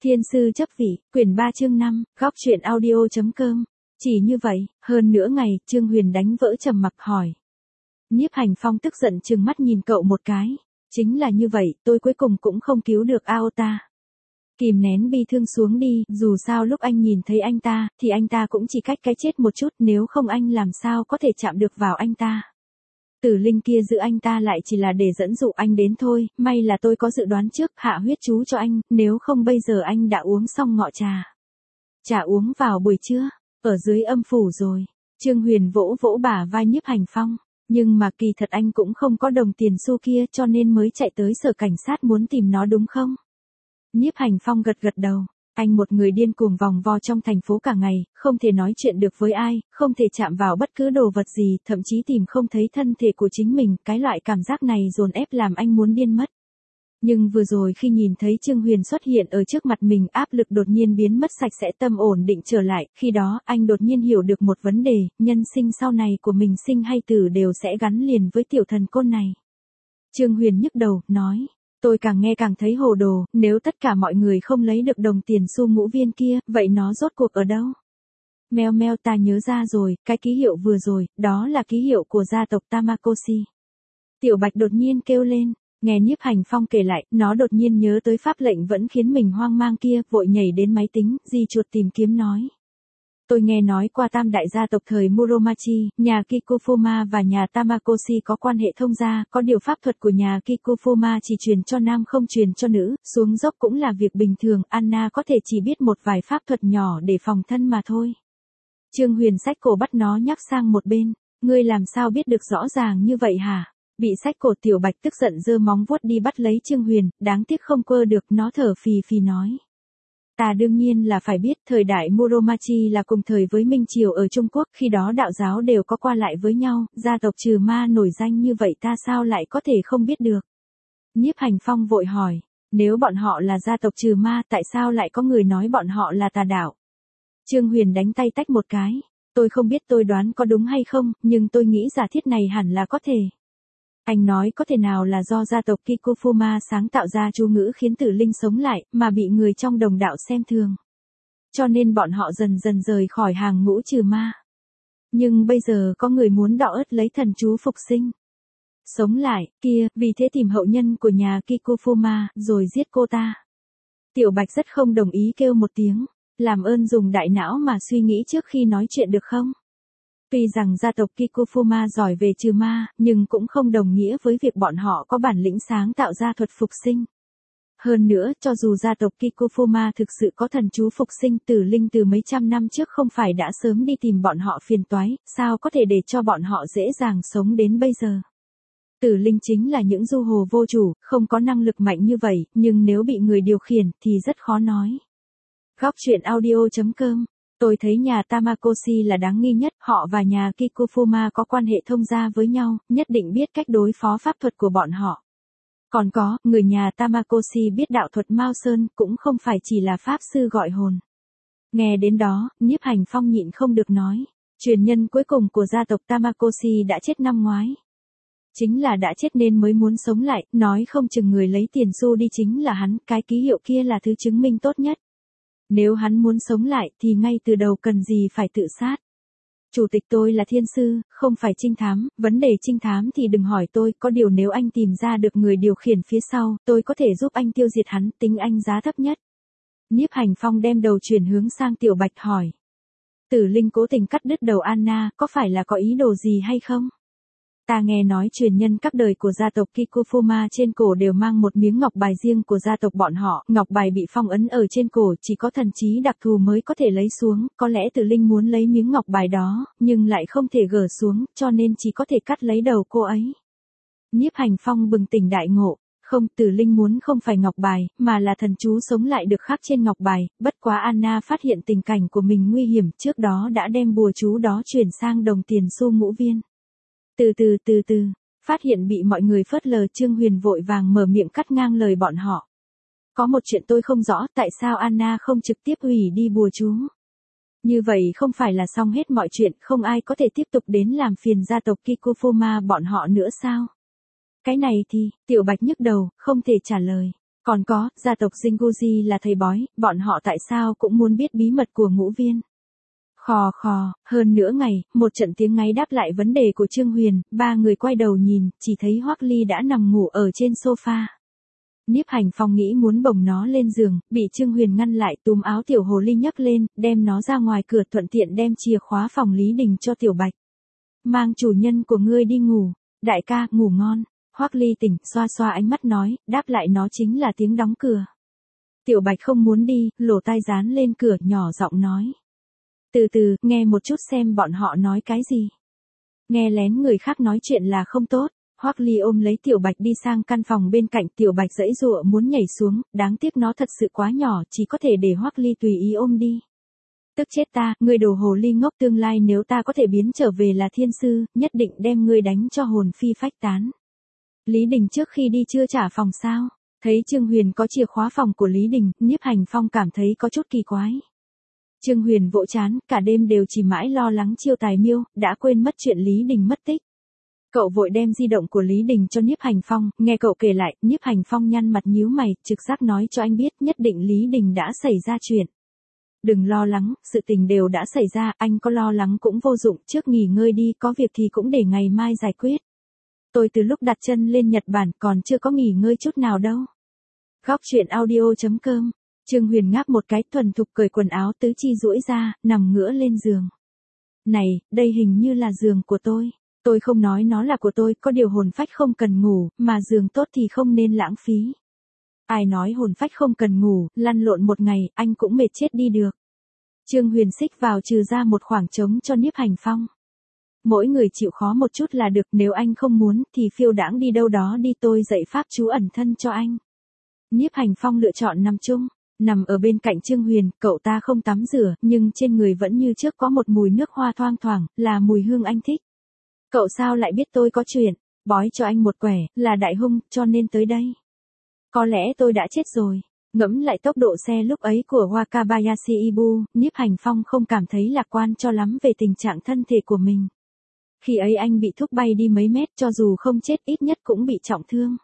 Thiên sư chấp vị, quyển 3 chương 5, góc truyện audio.com. Chỉ như vậy, hơn nửa ngày, Trương Huyền đánh vỡ trầm mặc hỏi. Nhiếp Hành Phong tức giận trừng mắt nhìn cậu một cái. Chính là như vậy, tôi cuối cùng cũng không cứu được Aota. Kìm nén bi thương xuống đi, dù sao lúc anh nhìn thấy anh ta, thì anh ta cũng chỉ cách cái chết một chút, nếu không anh làm sao có thể chạm được vào anh ta. Tử linh kia giữ anh ta lại chỉ là để dẫn dụ anh đến thôi, may là tôi có dự đoán trước, hạ huyết chú cho anh, nếu không bây giờ anh đã uống xong ngọ trà. Trà uống vào buổi trưa, ở dưới âm phủ rồi. Trương Huyền vỗ vỗ bả vai Nhiếp Hành Phong, nhưng mà kỳ thật anh cũng không có đồng tiền xu kia cho nên mới chạy tới sở cảnh sát muốn tìm nó đúng không? Nhiếp Hành Phong gật gật đầu. Anh một người điên cuồng vòng vo trong thành phố cả ngày, không thể nói chuyện được với ai, không thể chạm vào bất cứ đồ vật gì, thậm chí tìm không thấy thân thể của chính mình, cái loại cảm giác này dồn ép làm anh muốn điên mất. Nhưng vừa rồi khi nhìn thấy Trương Huyền xuất hiện ở trước mặt mình, áp lực đột nhiên biến mất sạch sẽ, tâm ổn định trở lại, khi đó anh đột nhiên hiểu được một vấn đề, nhân sinh sau này của mình sinh hay tử đều sẽ gắn liền với tiểu thần côn này. Trương Huyền nhức đầu, nói. Tôi càng nghe càng thấy hồ đồ, nếu tất cả mọi người không lấy được đồng tiền xu ngũ viên kia, vậy nó rốt cuộc ở đâu? Meo meo, ta nhớ ra rồi, cái ký hiệu vừa rồi, đó là ký hiệu của gia tộc Tamakoshi. Tiểu Bạch đột nhiên kêu lên, nghe Nhiếp Hành Phong kể lại, nó đột nhiên nhớ tới pháp lệnh vẫn khiến mình hoang mang kia, vội nhảy đến máy tính, di chuột tìm kiếm nói. Tôi nghe nói qua tam đại gia tộc thời Muromachi, nhà Kikufuma và nhà Tamakoshi có quan hệ thông gia, có điều pháp thuật của nhà Kikufuma chỉ truyền cho nam không truyền cho nữ, xuống dốc cũng là việc bình thường, Anna có thể chỉ biết một vài pháp thuật nhỏ để phòng thân mà thôi. Trương Huyền xách cổ bắt nó nhắc sang một bên, ngươi làm sao biết được rõ ràng như vậy hả? Bị xách cổ Tiểu Bạch tức giận giơ móng vuốt đi bắt lấy Trương Huyền, đáng tiếc không quơ được, nó thở phì phì nói. Ta đương nhiên là phải biết, thời đại Muromachi là cùng thời với Minh Triều ở Trung Quốc, khi đó đạo giáo đều có qua lại với nhau, gia tộc trừ ma nổi danh như vậy ta sao lại có thể không biết được. Nhiếp Hành Phong vội hỏi, nếu bọn họ là gia tộc trừ ma tại sao lại có người nói bọn họ là tà đạo? Trương Huyền đánh tay tách một cái, tôi không biết tôi đoán có đúng hay không, nhưng tôi nghĩ giả thiết này hẳn là có thể. Anh nói có thể nào là do gia tộc Kikufuma sáng tạo ra chú ngữ khiến tử linh sống lại, mà bị người trong đồng đạo xem thường. Cho nên bọn họ dần dần rời khỏi hàng ngũ trừ ma. Nhưng bây giờ có người muốn đọ ớt lấy thần chú phục sinh. Sống lại, kia, vì thế tìm hậu nhân của nhà Kikufuma, rồi giết cô ta. Tiểu Bạch rất không đồng ý kêu một tiếng, làm ơn dùng đại não mà suy nghĩ trước khi nói chuyện được không? Tuy rằng gia tộc Kikufuma giỏi về trừ ma, nhưng cũng không đồng nghĩa với việc bọn họ có bản lĩnh sáng tạo ra thuật phục sinh. Hơn nữa, cho dù gia tộc Kikufuma thực sự có thần chú phục sinh, tử linh từ mấy trăm năm trước không phải đã sớm đi tìm bọn họ phiền toái, sao có thể để cho bọn họ dễ dàng sống đến bây giờ. Tử linh chính là những du hồ vô chủ, không có năng lực mạnh như vậy, nhưng nếu bị người điều khiển thì rất khó nói. Góc truyện audio.com. Tôi thấy nhà Tamakoshi là đáng nghi nhất, họ và nhà Kikufuma có quan hệ thông gia với nhau, nhất định biết cách đối phó pháp thuật của bọn họ. Còn có, người nhà Tamakoshi biết đạo thuật Mao Sơn, cũng không phải chỉ là pháp sư gọi hồn. Nghe đến đó, Nhiếp Hành Phong nhịn không được nói, truyền nhân cuối cùng của gia tộc Tamakoshi đã chết năm ngoái. Chính là đã chết nên mới muốn sống lại, nói không chừng người lấy tiền xu đi chính là hắn, cái ký hiệu kia là thứ chứng minh tốt nhất. Nếu hắn muốn sống lại thì ngay từ đầu cần gì phải tự sát. Chủ tịch tôi là thiên sư, không phải trinh thám, vấn đề trinh thám thì đừng hỏi tôi, có điều nếu anh tìm ra được người điều khiển phía sau, tôi có thể giúp anh tiêu diệt hắn, tính anh giá thấp nhất. Nhiếp Hành Phong đem đầu chuyển hướng sang Tiểu Bạch hỏi. Tử linh cố tình cắt đứt đầu Anna, có phải là có ý đồ gì hay không? Ta nghe nói truyền nhân các đời của gia tộc Kikufuma trên cổ đều mang một miếng ngọc bài riêng của gia tộc bọn họ, ngọc bài bị phong ấn ở trên cổ, chỉ có thần trí đặc thù mới có thể lấy xuống, có lẽ tử linh muốn lấy miếng ngọc bài đó, nhưng lại không thể gỡ xuống, cho nên chỉ có thể cắt lấy đầu cô ấy. Nhiếp Hành Phong bừng tỉnh đại ngộ, không, tử linh muốn không phải ngọc bài, mà là thần chú sống lại được khắc trên ngọc bài, bất quá Anna phát hiện tình cảnh của mình nguy hiểm, trước đó đã đem bùa chú đó chuyển sang đồng tiền xu ngũ viên. Từ từ, phát hiện bị mọi người phớt lờ, Trương Huyền vội vàng mở miệng cắt ngang lời bọn họ. Có một chuyện tôi không rõ, tại sao Anna không trực tiếp hủy đi bùa chú? Như vậy không phải là xong hết mọi chuyện, không ai có thể tiếp tục đến làm phiền gia tộc Kikufuma bọn họ nữa sao? Cái này thì, Tiểu Bạch nhức đầu, không thể trả lời. Còn có, gia tộc Jinguji là thầy bói, bọn họ tại sao cũng muốn biết bí mật của Ngũ Viên. Khò khò, hơn nửa ngày, một trận tiếng ngáy đáp lại vấn đề của Trương Huyền, ba người quay đầu nhìn, chỉ thấy Hoắc Ly đã nằm ngủ ở trên sofa. Nhiếp Hành Phong nghĩ muốn bồng nó lên giường, bị Trương Huyền ngăn lại, túm áo Tiểu Hồ Ly nhấc lên, đem nó ra ngoài cửa, thuận tiện đem chìa khóa phòng Lý Đình cho Tiểu Bạch. Mang chủ nhân của ngươi đi ngủ, đại ca, ngủ ngon. Hoắc Ly tỉnh, xoa xoa ánh mắt nói, đáp lại nó chính là tiếng đóng cửa. Tiểu Bạch không muốn đi, lỗ tai dán lên cửa, nhỏ giọng nói. Từ từ, nghe một chút xem bọn họ nói cái gì. Nghe lén người khác nói chuyện là không tốt. Hoắc Ly ôm lấy Tiểu Bạch đi sang căn phòng bên cạnh, Tiểu Bạch giãy giụa muốn nhảy xuống, đáng tiếc nó thật sự quá nhỏ, chỉ có thể để Hoắc Ly tùy ý ôm đi. Tức chết ta, ngươi đồ hồ ly ngốc, tương lai nếu ta có thể biến trở về là thiên sư, nhất định đem ngươi đánh cho hồn phi phách tán. Lý Đình trước khi đi chưa trả phòng sao? Thấy Trương Huyền có chìa khóa phòng của Lý Đình, Nhiếp Hành Phong cảm thấy có chút kỳ quái. Trương Huyền vỗ chán, cả đêm đều chỉ mãi lo lắng Chiêu Tài Miêu, đã quên mất chuyện Lý Đình mất tích. Cậu vội đem di động của Lý Đình cho Nhiếp Hành Phong, nghe cậu kể lại, Nhiếp Hành Phong nhăn mặt nhíu mày, trực giác nói cho anh biết nhất định Lý Đình đã xảy ra chuyện. Đừng lo lắng, sự tình đều đã xảy ra, anh có lo lắng cũng vô dụng, trước nghỉ ngơi đi, có việc thì cũng để ngày mai giải quyết. Tôi từ lúc đặt chân lên Nhật Bản còn chưa có nghỉ ngơi chút nào đâu. Góc truyện audio.com. Trương Huyền ngáp một cái, thuần thục cởi quần áo tứ chi duỗi ra, nằm ngửa lên giường. Này, đây hình như là giường của tôi. Tôi không nói nó là của tôi, có điều hồn phách không cần ngủ, mà giường tốt thì không nên lãng phí. Ai nói hồn phách không cần ngủ, lăn lộn một ngày, anh cũng mệt chết đi được. Trương Huyền xích vào trừ ra một khoảng trống cho Nhiếp Hành Phong. Mỗi người chịu khó một chút là được, nếu anh không muốn thì phiêu đãng đi đâu đó đi, tôi dạy pháp chú ẩn thân cho anh. Nhiếp Hành Phong lựa chọn nằm chung, nằm ở bên cạnh Trương Huyền, cậu ta không tắm rửa, nhưng trên người vẫn như trước có một mùi nước hoa thoang thoảng, là mùi hương anh thích. Cậu sao lại biết tôi có chuyện, bói cho anh một quẻ, là đại hung, cho nên tới đây. Có lẽ tôi đã chết rồi. Ngẫm lại tốc độ xe lúc ấy của Wakabayashi Ibu, Nhiếp Hành Phong không cảm thấy lạc quan cho lắm về tình trạng thân thể của mình. Khi ấy anh bị thúc bay đi mấy mét, cho dù không chết ít nhất cũng bị trọng thương.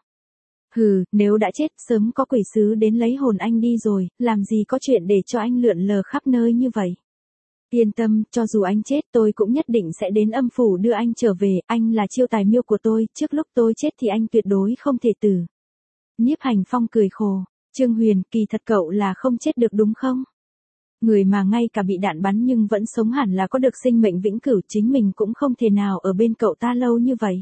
Hừ, nếu đã chết sớm có quỷ sứ đến lấy hồn anh đi rồi, làm gì có chuyện để cho anh lượn lờ khắp nơi như vậy. Yên tâm, cho dù anh chết tôi cũng nhất định sẽ đến âm phủ đưa anh trở về, anh là Chiêu Tài Miêu của tôi, trước lúc tôi chết thì anh tuyệt đối không thể tử. Nhiếp Hành Phong cười khổ, Trương Huyền, kỳ thật cậu là không chết được đúng không? Người mà ngay cả bị đạn bắn nhưng vẫn sống hẳn là có được sinh mệnh vĩnh cửu, chính mình cũng không thể nào ở bên cậu ta lâu như vậy.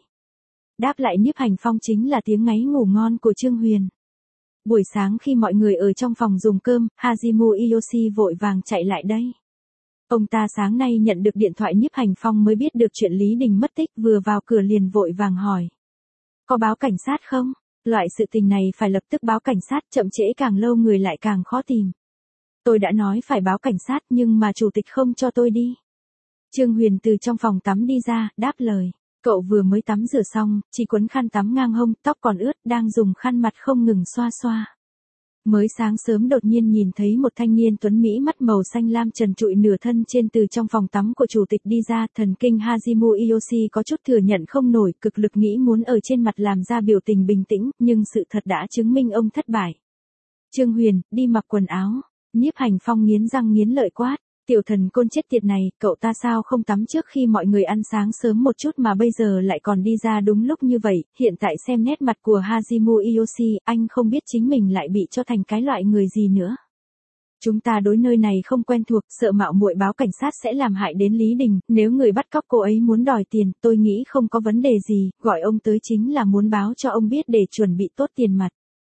Đáp lại Nhiếp Hành Phong chính là tiếng ngáy ngủ ngon của Trương Huyền. Buổi sáng khi mọi người ở trong phòng dùng cơm, Hajimu Iyoshi vội vàng chạy lại đây. Ông ta sáng nay nhận được điện thoại Nhiếp Hành Phong mới biết được chuyện Lý Đình mất tích, vừa vào cửa liền vội vàng hỏi. Có báo cảnh sát không? Loại sự tình này phải lập tức báo cảnh sát, chậm trễ càng lâu người lại càng khó tìm. Tôi đã nói phải báo cảnh sát nhưng mà chủ tịch không cho tôi đi. Trương Huyền từ trong phòng tắm đi ra, đáp lời. Cậu vừa mới tắm rửa xong, chỉ quấn khăn tắm ngang hông, tóc còn ướt, đang dùng khăn mặt không ngừng xoa xoa. Mới sáng sớm đột nhiên nhìn thấy một thanh niên tuấn Mỹ mắt màu xanh lam trần trụi nửa thân trên từ trong phòng tắm của chủ tịch đi ra, thần kinh Hajimu Iyoshi có chút thừa nhận không nổi, cực lực nghĩ muốn ở trên mặt làm ra biểu tình bình tĩnh, nhưng sự thật đã chứng minh ông thất bại. Trương Huyền, đi mặc quần áo. Nhiếp Hành Phong nghiến răng nghiến lợi quát. Tiểu thần côn chết tiệt này, cậu ta sao không tắm trước khi mọi người ăn sáng sớm một chút mà bây giờ lại còn đi ra đúng lúc như vậy, hiện tại xem nét mặt của Hajimu Iyoshi, anh không biết chính mình lại bị cho thành cái loại người gì nữa. Chúng ta đối nơi này không quen thuộc, sợ mạo muội báo cảnh sát sẽ làm hại đến Lý Đình, nếu người bắt cóc cô ấy muốn đòi tiền, tôi nghĩ không có vấn đề gì, gọi ông tới chính là muốn báo cho ông biết để chuẩn bị tốt tiền mặt.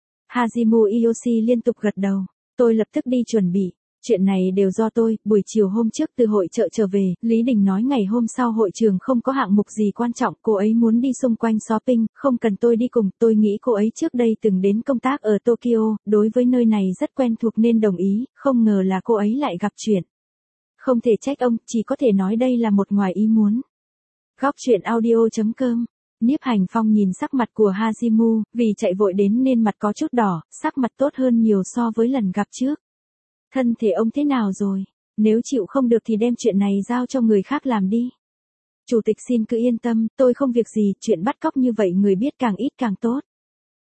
Hajimu Iyoshi liên tục gật đầu, tôi lập tức đi chuẩn bị. Chuyện này đều do tôi, buổi chiều hôm trước từ hội chợ trở về, Lý Đình nói ngày hôm sau hội trường không có hạng mục gì quan trọng, cô ấy muốn đi xung quanh shopping, không cần tôi đi cùng, tôi nghĩ cô ấy trước đây từng đến công tác ở Tokyo, đối với nơi này rất quen thuộc nên đồng ý, không ngờ là cô ấy lại gặp chuyện. Không thể trách ông, chỉ có thể nói đây là một ngoài ý muốn. Góc truyện audio.com. Nhiếp Hành Phong nhìn sắc mặt của Hajimu, vì chạy vội đến nên mặt có chút đỏ, sắc mặt tốt hơn nhiều so với lần gặp trước. Thân thể ông thế nào rồi? Nếu chịu không được thì đem chuyện này giao cho người khác làm đi. Chủ tịch xin cứ yên tâm, tôi không việc gì, chuyện bắt cóc như vậy người biết càng ít càng tốt.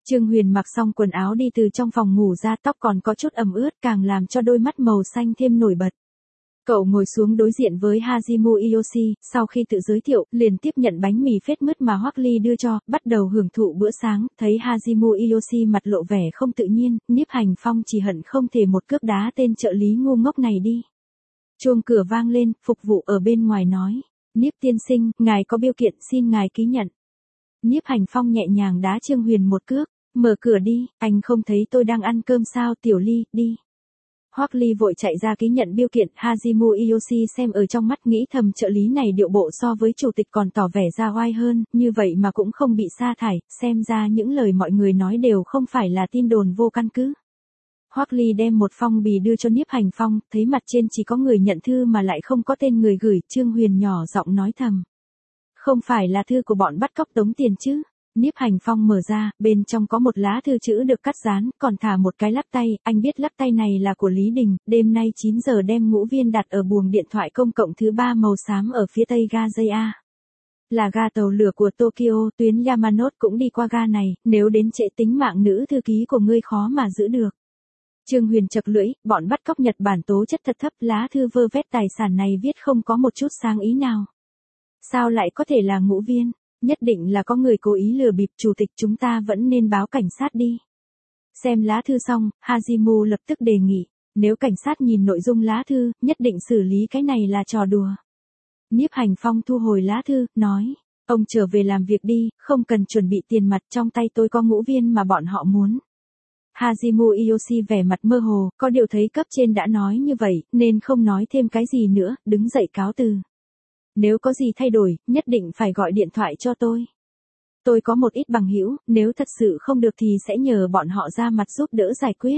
Trương Huyền mặc xong quần áo đi từ trong phòng ngủ ra, tóc còn có chút ẩm ướt càng làm cho đôi mắt màu xanh thêm nổi bật. Cậu ngồi xuống đối diện với Hajimu Iyoshi, sau khi tự giới thiệu, liền tiếp nhận bánh mì phết mứt mà Hoắc Ly đưa cho, bắt đầu hưởng thụ bữa sáng, thấy Hajimu Iyoshi mặt lộ vẻ không tự nhiên, Nhiếp Hành Phong chỉ hận không thể một cước đá tên trợ lý ngu ngốc này đi. Chuông cửa vang lên, phục vụ ở bên ngoài nói, Nhiếp tiên sinh, ngài có biêu kiện xin ngài ký nhận. Nhiếp Hành Phong nhẹ nhàng đá Trương Huyền một cước, mở cửa đi, anh không thấy tôi đang ăn cơm sao, Tiểu Ly, đi. Hoắc Ly vội chạy ra ký nhận biêu kiện, Hajimu Iyoshi xem ở trong mắt nghĩ thầm trợ lý này điệu bộ so với chủ tịch còn tỏ vẻ ra oai hơn, như vậy mà cũng không bị sa thải, xem ra những lời mọi người nói đều không phải là tin đồn vô căn cứ. Hoắc Ly đem một phong bì đưa cho Nhiếp Hành Phong, thấy mặt trên chỉ có người nhận thư mà lại không có tên người gửi, Trương Huyền nhỏ giọng nói thầm. Không phải là thư của bọn bắt cóc tống tiền chứ? Nhiếp Hành Phong mở ra, bên trong có một lá thư chữ được cắt dán, còn thả một cái lắc tay, anh biết lắc tay này là của Lý Đình, đêm nay 9 giờ đem Ngũ Viên đặt ở buồng điện thoại công cộng thứ 3 màu xám ở phía tây ga Jaya. Là ga tàu lửa của Tokyo, tuyến Yamanote cũng đi qua ga này, nếu đến trễ tính mạng nữ thư ký của ngươi khó mà giữ được. Trương Huyền chật lưỡi, bọn bắt cóc Nhật Bản tố chất thật thấp, lá thư vơ vét tài sản này viết không có một chút sáng ý nào. Sao lại có thể là Ngũ Viên? Nhất định là có người cố ý lừa bịp, chủ tịch, chúng ta vẫn nên báo cảnh sát đi. Xem lá thư xong, Hajimu lập tức đề nghị, nếu cảnh sát nhìn nội dung lá thư, nhất định xử lý cái này là trò đùa. Nhiếp Hành Phong thu hồi lá thư, nói, ông trở về làm việc đi, không cần chuẩn bị tiền mặt, trong tay tôi có Ngũ Viên mà bọn họ muốn. Hajimu Iyoshi vẻ mặt mơ hồ, có điều thấy cấp trên đã nói như vậy, nên không nói thêm cái gì nữa, đứng dậy cáo từ. Nếu có gì thay đổi, nhất định phải gọi điện thoại cho tôi. Tôi có một ít bằng hữu, nếu thật sự không được thì sẽ nhờ bọn họ ra mặt giúp đỡ giải quyết.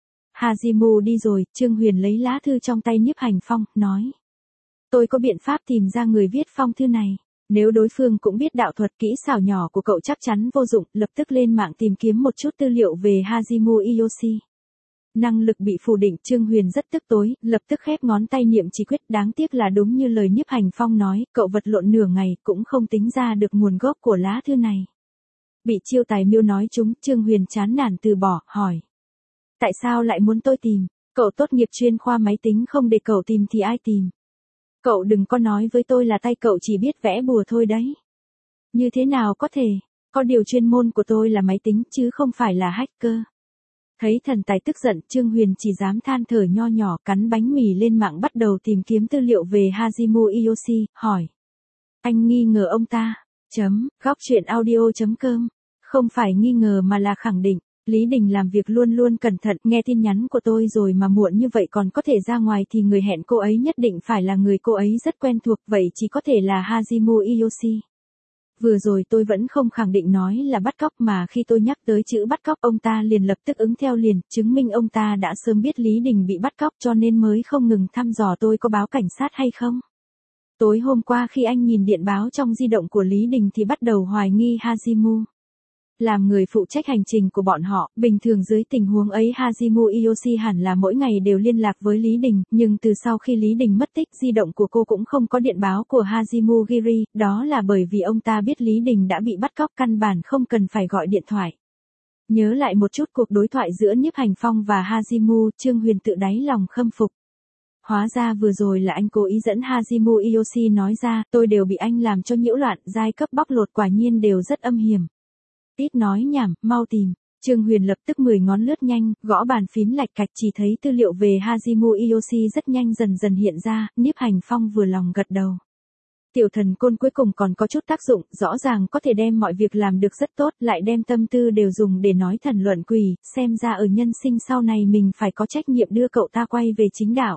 Hajimu đi rồi, Trương Huyền lấy lá thư trong tay Nhiếp Hành Phong, nói. Tôi có biện pháp tìm ra người viết phong thư này. Nếu đối phương cũng biết đạo thuật kỹ xảo nhỏ của cậu chắc chắn vô dụng, lập tức lên mạng tìm kiếm một chút tư liệu về Hajimu Iyoshi. Năng lực bị phủ định, Trương Huyền rất tức tối, lập tức khép ngón tay niệm chỉ quyết, đáng tiếc là đúng như lời Nhiếp Hành Phong nói, cậu vật lộn nửa ngày cũng không tính ra được nguồn gốc của lá thư này. Bị chiêu tài miêu nói chúng, Trương Huyền chán nản từ bỏ, hỏi. Tại sao lại muốn tôi tìm? Cậu tốt nghiệp chuyên khoa máy tính, không để cậu tìm thì ai tìm? Cậu đừng có nói với tôi là tay cậu chỉ biết vẽ bùa thôi đấy. Như thế nào có thể? Có điều chuyên môn của tôi là máy tính chứ không phải là hacker. Thấy thần tài tức giận, Trương Huyền chỉ dám than thở nho nhỏ, cắn bánh mì lên mạng bắt đầu tìm kiếm tư liệu về Hajimu Iyoshi, hỏi. Anh nghi ngờ ông ta? Góc chuyện audio.com. Không phải nghi ngờ mà là khẳng định. Lý Đình làm việc luôn luôn cẩn thận, nghe tin nhắn của tôi rồi mà muộn như vậy còn có thể ra ngoài thì người hẹn cô ấy nhất định phải là người cô ấy rất quen thuộc, vậy chỉ có thể là Hajimu Iyoshi. Vừa rồi tôi vẫn không khẳng định nói là bắt cóc mà khi tôi nhắc tới chữ bắt cóc ông ta liền lập tức ứng theo liền, chứng minh ông ta đã sớm biết Lý Đình bị bắt cóc cho nên mới không ngừng thăm dò tôi có báo cảnh sát hay không. Tối hôm qua khi anh nhìn điện báo trong di động của Lý Đình thì bắt đầu hoài nghi Hajimu. Làm người phụ trách hành trình của bọn họ, bình thường dưới tình huống ấy Hajimu Iyoshi hẳn là mỗi ngày đều liên lạc với Lý Đình, nhưng từ sau khi Lý Đình mất tích di động của cô cũng không có điện báo của Hajimu Giri, đó là bởi vì ông ta biết Lý Đình đã bị bắt cóc căn bản không cần phải gọi điện thoại. Nhớ lại một chút cuộc đối thoại giữa Nhiếp Hành Phong và Hajimu, Trương Huyền tự đáy lòng khâm phục. Hóa ra vừa rồi là anh cố ý dẫn Hajimu Iyoshi nói ra, tôi đều bị anh làm cho nhiễu loạn, giai cấp bóc lột quả nhiên đều rất âm hiểm. Ít nói nhảm, mau tìm. Trương Huyền lập tức 10 ngón lướt nhanh, gõ bàn phím lạch cạch, chỉ thấy tư liệu về Hajimu Iyoshi rất nhanh dần dần hiện ra, Nhiếp Hành Phong vừa lòng gật đầu. Tiểu thần côn cuối cùng còn có chút tác dụng, rõ ràng có thể đem mọi việc làm được rất tốt, lại đem tâm tư đều dùng để nói thần luận quỷ, xem ra ở nhân sinh sau này mình phải có trách nhiệm đưa cậu ta quay về chính đạo.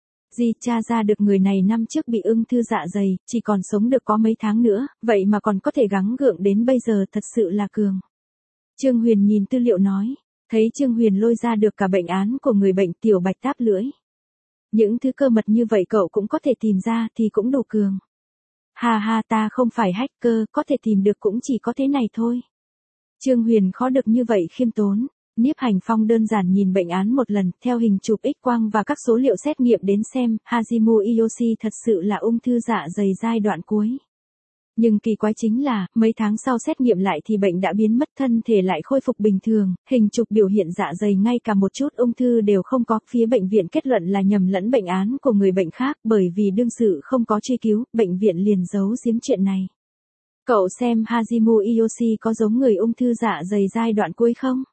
Di tra ra được người này năm trước bị ung thư dạ dày, chỉ còn sống được có mấy tháng nữa, vậy mà còn có thể gắng gượng đến bây giờ, thật sự là cường. Trương Huyền nhìn tư liệu nói, thấy Trương Huyền lôi ra được cả bệnh án của người bệnh, Tiểu Bạch táp lưỡi. Những thứ cơ mật như vậy cậu cũng có thể tìm ra thì cũng đủ cường. Ha ha, ta không phải hacker, có thể tìm được cũng chỉ có thế này thôi. Trương Huyền khó được như vậy khiêm tốn. Nhiếp Hành Phong đơn giản nhìn bệnh án một lần, theo hình chụp X-quang và các số liệu xét nghiệm đến xem, Hajimu Iyoshi thật sự là ung thư dạ dày giai đoạn cuối. Nhưng kỳ quái chính là, mấy tháng sau xét nghiệm lại thì bệnh đã biến mất, thân thể lại khôi phục bình thường, hình chụp biểu hiện dạ dày ngay cả một chút ung thư đều không có. Phía bệnh viện kết luận là nhầm lẫn bệnh án của người bệnh khác, bởi vì đương sự không có truy cứu, bệnh viện liền giấu giếm chuyện này. Cậu xem Hajimu Iyoshi có giống người ung thư dạ dày giai đoạn cuối không?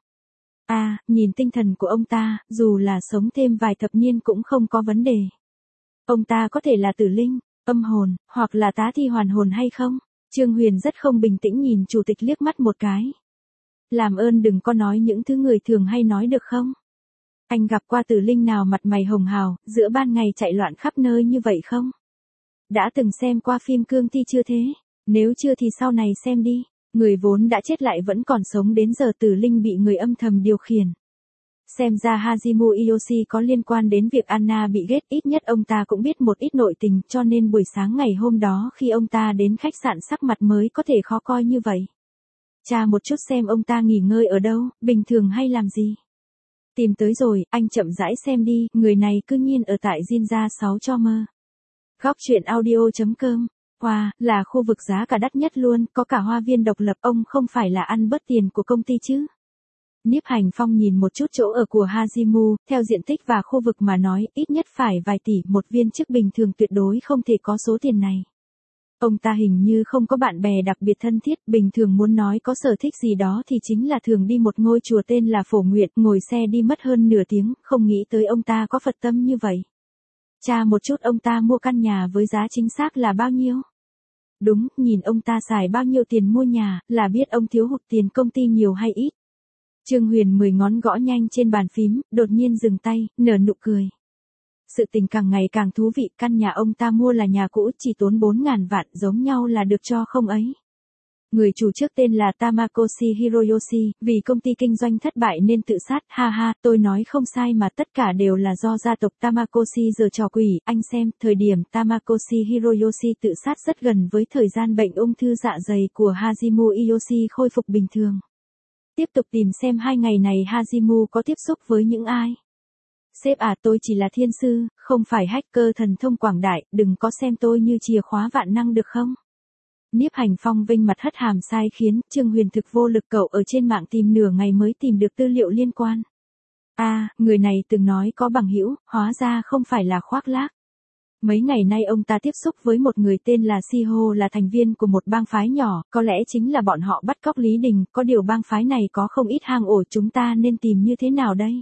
Nhìn tinh thần của ông ta, dù là sống thêm vài thập niên cũng không có vấn đề. Ông ta có thể là tử linh, âm hồn, hoặc là tá thi hoàn hồn hay không? Trương Huyền rất không bình tĩnh nhìn chủ tịch liếc mắt một cái. Làm ơn đừng có nói những thứ người thường hay nói được không? Anh gặp qua tử linh nào mặt mày hồng hào, giữa ban ngày chạy loạn khắp nơi như vậy không? Đã từng xem qua phim cương thi chưa thế? Nếu chưa thì sau này xem đi. Người vốn đã chết lại vẫn còn sống đến giờ, tử linh bị người âm thầm điều khiển. Xem ra Hajimu Iyoshi có liên quan đến việc Anna bị ghét, ít nhất ông ta cũng biết một ít nội tình, cho nên buổi sáng ngày hôm đó khi ông ta đến khách sạn sắc mặt mới có thể khó coi như vậy. Tra một chút xem ông ta nghỉ ngơi ở đâu, bình thường hay làm gì. Tìm tới rồi, anh chậm rãi xem đi, người này cư nhiên ở tại Jinja 6 cho mơ. Góc truyện audio.com. Wow, là khu vực giá cả đắt nhất luôn, có cả hoa viên độc lập, ông không phải là ăn bớt tiền của công ty chứ? Nhiếp Hành Phong nhìn một chút chỗ ở của Hajimu, theo diện tích và khu vực mà nói, ít nhất phải vài tỷ, một viên chức bình thường tuyệt đối không thể có số tiền này. Ông ta hình như không có bạn bè đặc biệt thân thiết, bình thường muốn nói có sở thích gì đó thì chính là thường đi một ngôi chùa tên là Phổ Nguyện, ngồi xe đi mất hơn nửa tiếng, không nghĩ tới ông ta có Phật tâm như vậy. Tra một chút ông ta mua căn nhà với giá chính xác là bao nhiêu? Đúng, nhìn ông ta xài bao nhiêu tiền mua nhà, là biết ông thiếu hụt tiền công ty nhiều hay ít. Trương Huyền 10 ngón gõ nhanh trên bàn phím, đột nhiên dừng tay, nở nụ cười. Sự tình càng ngày càng thú vị, căn nhà ông ta mua là nhà cũ, chỉ tốn 4.000 vạn, giống nhau là được cho không ấy. Người chủ trước tên là Tamakoshi Hiroyoshi, vì công ty kinh doanh thất bại nên tự sát, ha ha, tôi nói không sai mà, tất cả đều là do gia tộc Tamakoshi giở trò quỷ. Anh xem, thời điểm Tamakoshi Hiroyoshi tự sát rất gần với thời gian bệnh ung thư dạ dày của Hajimu Iyoshi khôi phục bình thường. Tiếp tục tìm xem 2 ngày này Hajimu có tiếp xúc với những ai. Sếp à, tôi chỉ là thiên sư, không phải hacker thần thông quảng đại, đừng có xem tôi như chìa khóa vạn năng được không? Nhiếp Hành Phong vênh mặt hất hàm sai khiến, Trương Huyền thực vô lực, cậu ở trên mạng tìm nửa ngày mới tìm được tư liệu liên quan. Người này từng nói có bằng hữu, hóa ra không phải là khoác lác. Mấy ngày nay ông ta tiếp xúc với một người tên là Shiho, là thành viên của một bang phái nhỏ, có lẽ chính là bọn họ bắt cóc Lý Đình, có điều bang phái này có không ít hang ổ, chúng ta nên tìm như thế nào đây?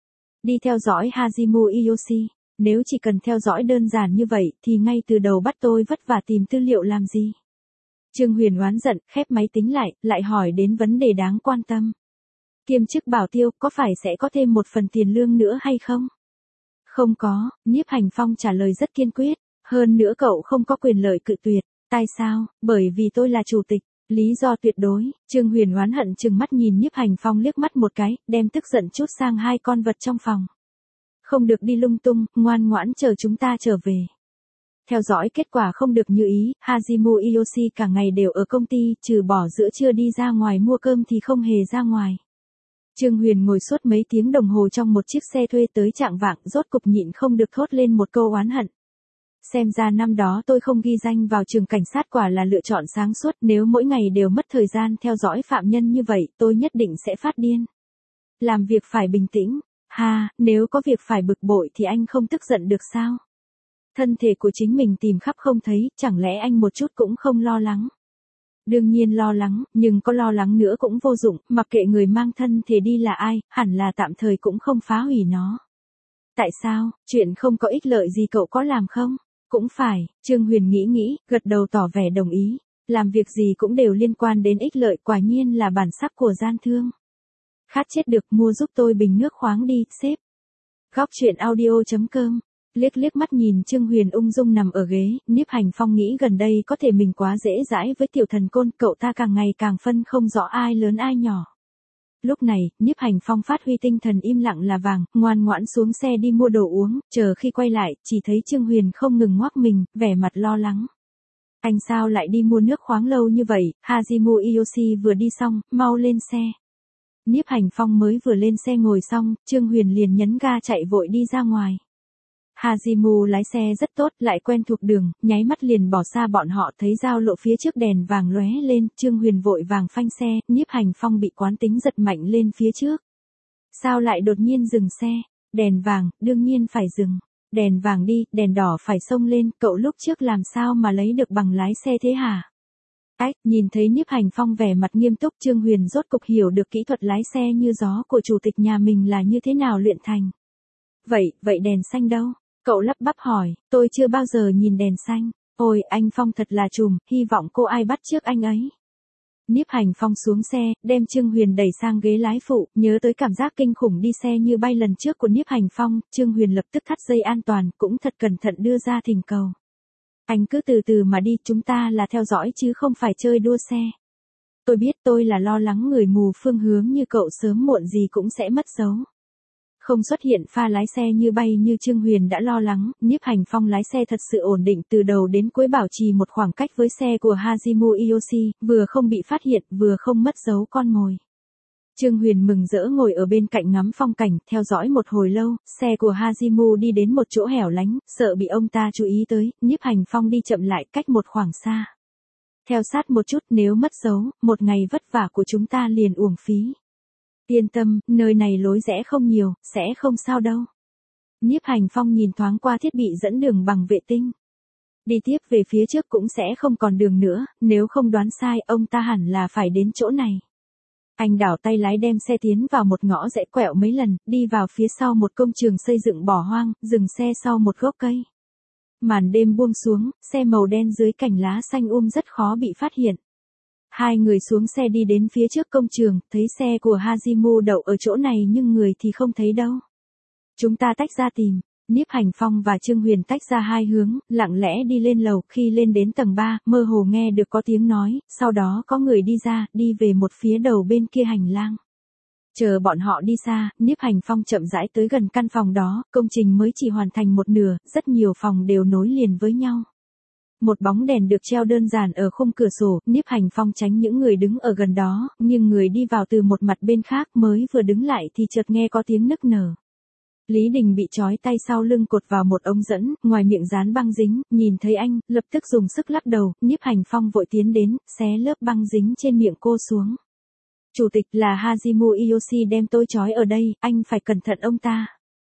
Đi theo dõi Hajimu Iyoshi, nếu chỉ cần theo dõi đơn giản như vậy thì ngay từ đầu bắt tôi vất vả tìm tư liệu làm gì? Trương Huyền oán giận, khép máy tính lại hỏi đến vấn đề đáng quan tâm. Kiêm chức bảo tiêu, có phải sẽ có thêm một phần tiền lương nữa hay không? Không có, Nhiếp Hành Phong trả lời rất kiên quyết, hơn nữa cậu không có quyền lợi cự tuyệt. Tại sao? Bởi vì tôi là chủ tịch, lý do tuyệt đối. Trương Huyền oán hận trừng mắt nhìn Nhiếp Hành Phong liếc mắt một cái, đem tức giận trút sang 2 con vật trong phòng. Không được đi lung tung, ngoan ngoãn chờ chúng ta trở về. Theo dõi kết quả không được như ý, Hajimu Iyoshi cả ngày đều ở công ty, trừ bỏ giữa trưa đi ra ngoài mua cơm thì không hề ra ngoài. Trương Huyền ngồi suốt mấy tiếng đồng hồ trong một chiếc xe thuê tới chạng vạng, rốt cục nhịn không được thốt lên một câu oán hận. Xem ra năm đó tôi không ghi danh vào trường cảnh sát quả là lựa chọn sáng suốt, nếu mỗi ngày đều mất thời gian theo dõi phạm nhân như vậy, tôi nhất định sẽ phát điên. Làm việc phải bình tĩnh, nếu có việc phải bực bội thì anh không tức giận được sao? Thân thể của chính mình tìm khắp không thấy, chẳng lẽ anh một chút cũng không lo lắng? Đương nhiên lo lắng, nhưng có lo lắng nữa cũng vô dụng, mặc kệ người mang thân thể đi là ai, hẳn là tạm thời cũng không phá hủy nó. Tại sao, chuyện không có ích lợi gì cậu có làm không? Cũng phải, Trương Huyền nghĩ, gật đầu tỏ vẻ đồng ý. Làm việc gì cũng đều liên quan đến ích lợi, quả nhiên là bản sắc của gian thương. Khát chết được, mua giúp tôi bình nước khoáng đi, sếp. Góc truyện audio.com. Liếc mắt nhìn Trương Huyền ung dung nằm ở ghế, Nhiếp Hành Phong nghĩ gần đây có thể mình quá dễ dãi với tiểu thần côn, cậu ta càng ngày càng phân không rõ ai lớn ai nhỏ. Lúc này, Nhiếp Hành Phong phát huy tinh thần im lặng là vàng, ngoan ngoãn xuống xe đi mua đồ uống, chờ khi quay lại, chỉ thấy Trương Huyền không ngừng ngoác mình, vẻ mặt lo lắng. Anh sao lại đi mua nước khoáng lâu như vậy? Hajimu Iyoshi vừa đi xong, mau lên xe. Nhiếp Hành Phong mới vừa lên xe ngồi xong, Trương Huyền liền nhấn ga chạy vội đi ra ngoài. Hajimu lái xe rất tốt, lại quen thuộc đường, nháy mắt liền bỏ xa bọn họ, thấy giao lộ phía trước đèn vàng lóe lên, Trương Huyền vội vàng phanh xe, Nhiếp Hành Phong bị quán tính giật mạnh lên phía trước. Sao lại đột nhiên dừng xe? Đèn vàng, đương nhiên phải dừng. Đèn vàng đi, đèn đỏ phải xông lên, cậu lúc trước làm sao mà lấy được bằng lái xe thế hả? Ách, nhìn thấy Nhiếp Hành Phong vẻ mặt nghiêm túc, Trương Huyền rốt cục hiểu được kỹ thuật lái xe như gió của chủ tịch nhà mình là như thế nào luyện thành. Vậy đèn xanh đâu? Cậu lắp bắp hỏi, tôi chưa bao giờ nhìn đèn xanh. Ôi, anh Phong thật là trùm, hy vọng cô ai bắt trước anh ấy. Nhiếp Hành Phong xuống xe, đem Trương Huyền đẩy sang ghế lái phụ, nhớ tới cảm giác kinh khủng đi xe như bay lần trước của Nhiếp Hành Phong, Trương Huyền lập tức thắt dây an toàn, cũng thật cẩn thận đưa ra thỉnh cầu. Anh cứ từ từ mà đi, chúng ta là theo dõi chứ không phải chơi đua xe. Tôi biết tôi là lo lắng người mù phương hướng như cậu sớm muộn gì cũng sẽ mất dấu. Không xuất hiện pha lái xe như bay như Trương Huyền đã lo lắng, Nhiếp Hành Phong lái xe thật sự ổn định từ đầu đến cuối, bảo trì một khoảng cách với xe của Hajimu Iyoshi, vừa không bị phát hiện, vừa không mất dấu con mồi. Trương Huyền mừng rỡ ngồi ở bên cạnh ngắm phong cảnh, theo dõi một hồi lâu, xe của Hajimu đi đến một chỗ hẻo lánh, sợ bị ông ta chú ý tới, Nhiếp Hành Phong đi chậm lại cách một khoảng xa. Theo sát một chút, nếu mất dấu, một ngày vất vả của chúng ta liền uổng phí. Yên tâm, nơi này lối rẽ không nhiều, sẽ không sao đâu. Nhiếp Hành Phong nhìn thoáng qua thiết bị dẫn đường bằng vệ tinh. Đi tiếp về phía trước cũng sẽ không còn đường nữa, nếu không đoán sai, ông ta hẳn là phải đến chỗ này. Anh đảo tay lái đem xe tiến vào một ngõ rẽ, quẹo mấy lần, đi vào phía sau một công trường xây dựng bỏ hoang, dừng xe sau một gốc cây. Màn đêm buông xuống, xe màu đen dưới cành lá xanh rất khó bị phát hiện. Hai người xuống xe đi đến phía trước công trường, thấy xe của Hajimu đậu ở chỗ này nhưng người thì không thấy đâu. Chúng ta tách ra tìm. Nhiếp Hành Phong và Trương Huyền tách ra hai hướng, lặng lẽ đi lên lầu, khi lên đến tầng 3, mơ hồ nghe được có tiếng nói, sau đó có người đi ra, đi về một phía đầu bên kia hành lang. Chờ bọn họ đi xa, Nhiếp Hành Phong chậm rãi tới gần căn phòng đó, công trình mới chỉ hoàn thành một nửa, rất nhiều phòng đều nối liền với nhau. Một bóng đèn được treo đơn giản ở khung cửa sổ, Nhiếp Hành Phong tránh những người đứng ở gần đó, nhưng người đi vào từ một mặt bên khác, mới vừa đứng lại thì chợt nghe có tiếng nức nở. Lý Đình bị trói tay sau lưng cột vào một ống dẫn, ngoài miệng dán băng dính, nhìn thấy anh, lập tức dùng sức lắc đầu, Nhiếp Hành Phong vội tiến đến, xé lớp băng dính trên miệng cô xuống. Chủ tịch là Hajimu Iyoshi đem tôi trói ở đây, anh phải cẩn thận ông ta.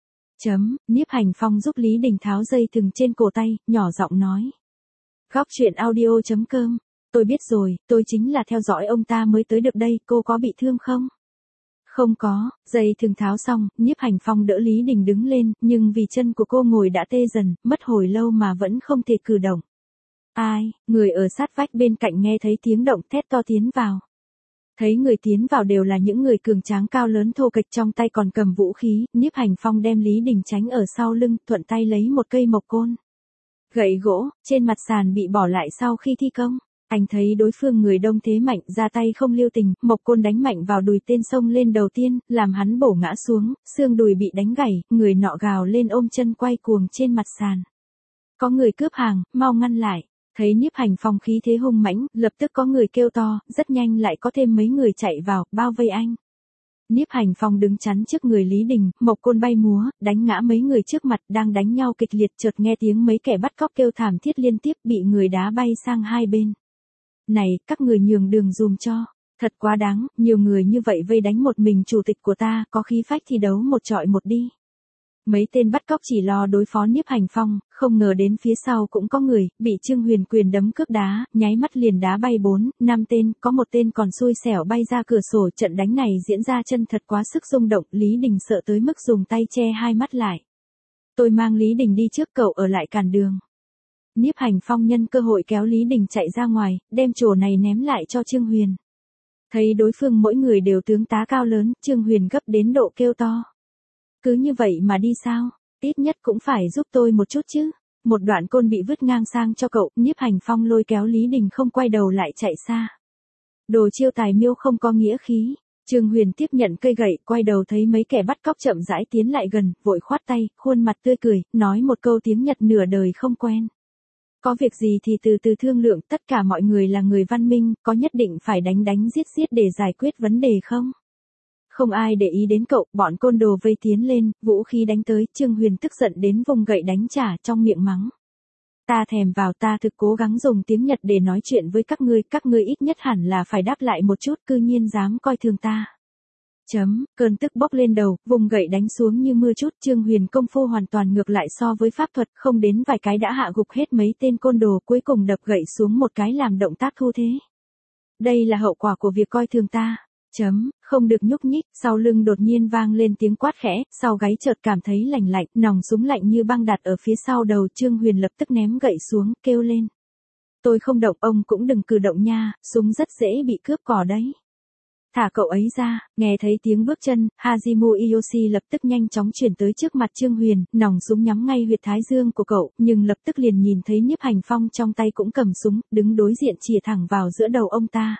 Nhiếp Hành Phong giúp Lý Đình tháo dây thừng trên cổ tay, nhỏ giọng nói. Góc truyện audio.com, tôi biết rồi, tôi chính là theo dõi ông ta mới tới được đây, cô có bị thương không? Không có, dây thừng tháo xong, Nhiếp Hành Phong đỡ Lý Đình đứng lên, nhưng vì chân của cô ngồi đã tê dần, mất hồi lâu mà vẫn không thể cử động. Ai, người ở sát vách bên cạnh nghe thấy tiếng động thét to tiến vào. Thấy người tiến vào đều là những người cường tráng cao lớn thô kệch, trong tay còn cầm vũ khí, Nhiếp Hành Phong đem Lý Đình tránh ở sau lưng, thuận tay lấy một cây mộc côn. Gậy gỗ, trên mặt sàn bị bỏ lại sau khi thi công. Anh thấy đối phương người đông thế mạnh, ra tay không lưu tình, mộc côn đánh mạnh vào đùi tên xông lên đầu tiên, làm hắn bổ ngã xuống, xương đùi bị đánh gãy, người nọ gào lên ôm chân quay cuồng trên mặt sàn. Có người cướp hàng, mau ngăn lại. Thấy Nhiếp Hành Phong khí thế hung mãnh, lập tức có người kêu to, rất nhanh lại có thêm mấy người chạy vào, bao vây anh. Nhiếp Hành Phong đứng chắn trước người Lý Đình, mộc côn bay múa, đánh ngã mấy người trước mặt đang đánh nhau kịch liệt, chợt nghe tiếng mấy kẻ bắt cóc kêu thảm thiết liên tiếp, bị người đá bay sang hai bên. Này, các người nhường đường dùm cho. Thật quá đáng, nhiều người như vậy vây đánh một mình chủ tịch của ta, có khí phách thì đấu một trọi một đi. Mấy tên bắt cóc chỉ lo đối phó Nhiếp Hành Phong, không ngờ đến phía sau cũng có người, bị Trương Huyền quyền đấm cước đá, nháy mắt liền đá bay 4-5 tên, có một tên còn xui xẻo bay ra cửa sổ. Trận đánh này diễn ra chân thật quá sức rung động, Lý Đình sợ tới mức dùng tay che hai mắt lại. Tôi mang Lý Đình đi trước, cậu ở lại cản đường. Nhiếp Hành Phong nhân cơ hội kéo Lý Đình chạy ra ngoài, đem chỗ này ném lại cho Trương Huyền. Thấy đối phương mỗi người đều tướng tá cao lớn, Trương Huyền gấp đến độ kêu to. Cứ như vậy mà đi sao? Ít nhất cũng phải giúp tôi một chút chứ. Một đoạn côn bị vứt ngang sang cho cậu, Nhiếp Hành Phong lôi kéo Lý Đình không quay đầu lại chạy xa. Đồ chiêu tài miêu không có nghĩa khí. Trương Huyền tiếp nhận cây gậy, quay đầu thấy mấy kẻ bắt cóc chậm rãi tiến lại gần, vội khoát tay, khuôn mặt tươi cười, nói một câu tiếng Nhật nửa đời không quen. Có việc gì thì từ từ thương lượng, tất cả mọi người là người văn minh, có nhất định phải đánh giết để giải quyết vấn đề không? Không ai để ý đến cậu, bọn côn đồ vây tiến lên, vũ khí đánh tới, Trương Huyền tức giận đến vùng gậy đánh trả trong miệng mắng. Ta thèm vào, ta thực cố gắng dùng tiếng Nhật để nói chuyện với các ngươi ít nhất hẳn là phải đáp lại một chút, cư nhiên dám coi thường ta. Cơn tức bốc lên đầu, vùng gậy đánh xuống như mưa chút, Trương Huyền công phu hoàn toàn ngược lại so với pháp thuật, không đến vài cái đã hạ gục hết mấy tên côn đồ, cuối cùng đập gậy xuống một cái làm động tác thu thế. Đây là hậu quả của việc coi thường ta. Không được nhúc nhích, sau lưng đột nhiên vang lên tiếng quát khẽ, sau gáy chợt cảm thấy lạnh lạnh, nòng súng lạnh như băng đặt ở phía sau đầu, Trương Huyền lập tức ném gậy xuống, kêu lên. Tôi không động, ông cũng đừng cử động nha, súng rất dễ bị cướp cò đấy. Thả cậu ấy ra, nghe thấy tiếng bước chân, Hajimu Iyoshi lập tức nhanh chóng chuyển tới trước mặt Trương Huyền, nòng súng nhắm ngay huyệt thái dương của cậu, nhưng lập tức liền nhìn thấy Nhiếp Hành Phong trong tay cũng cầm súng, đứng đối diện chĩa thẳng vào giữa đầu ông ta.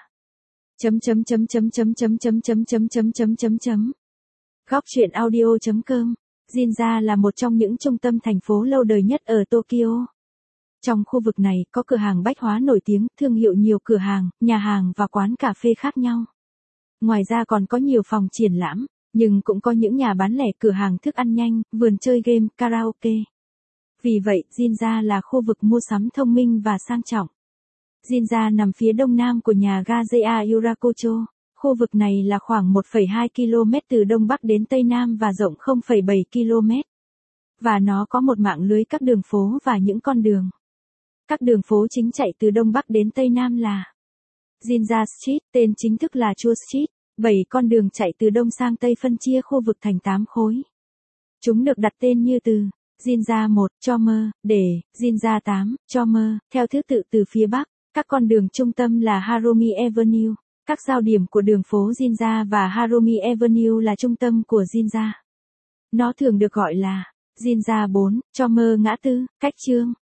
Góc truyện audio.com. Ginza là một trong những trung tâm thành phố lâu đời nhất ở Tokyo. Trong khu vực này có cửa hàng bách hóa nổi tiếng, thương hiệu nhiều cửa hàng, nhà hàng và quán cà phê khác nhau. Ngoài ra còn có nhiều phòng triển lãm, nhưng cũng có những nhà bán lẻ, cửa hàng thức ăn nhanh, vườn chơi game, karaoke. Vì vậy, Ginza là khu vực mua sắm thông minh và sang trọng. Ginza nằm phía đông nam của nhà ga JR Yurakocho. Khu vực này là khoảng 1,2 km từ đông bắc đến tây nam và rộng 0,7 km. Và nó có một mạng lưới các đường phố và những con đường. Các đường phố chính chạy từ đông bắc đến tây nam là Ginza Street, tên chính thức là Chua Street, 7 con đường chạy từ đông sang tây phân chia khu vực thành 8 khối. Chúng được đặt tên như từ Ginza 1, Chomer, để Ginza 8, Chomer, theo thứ tự từ phía bắc. Các con đường trung tâm là Harumi Avenue. Các giao điểm của đường phố Ginza và Harumi Avenue là trung tâm của Ginza. Nó thường được gọi là Ginza 4, Chomer ngã tư, cách Trương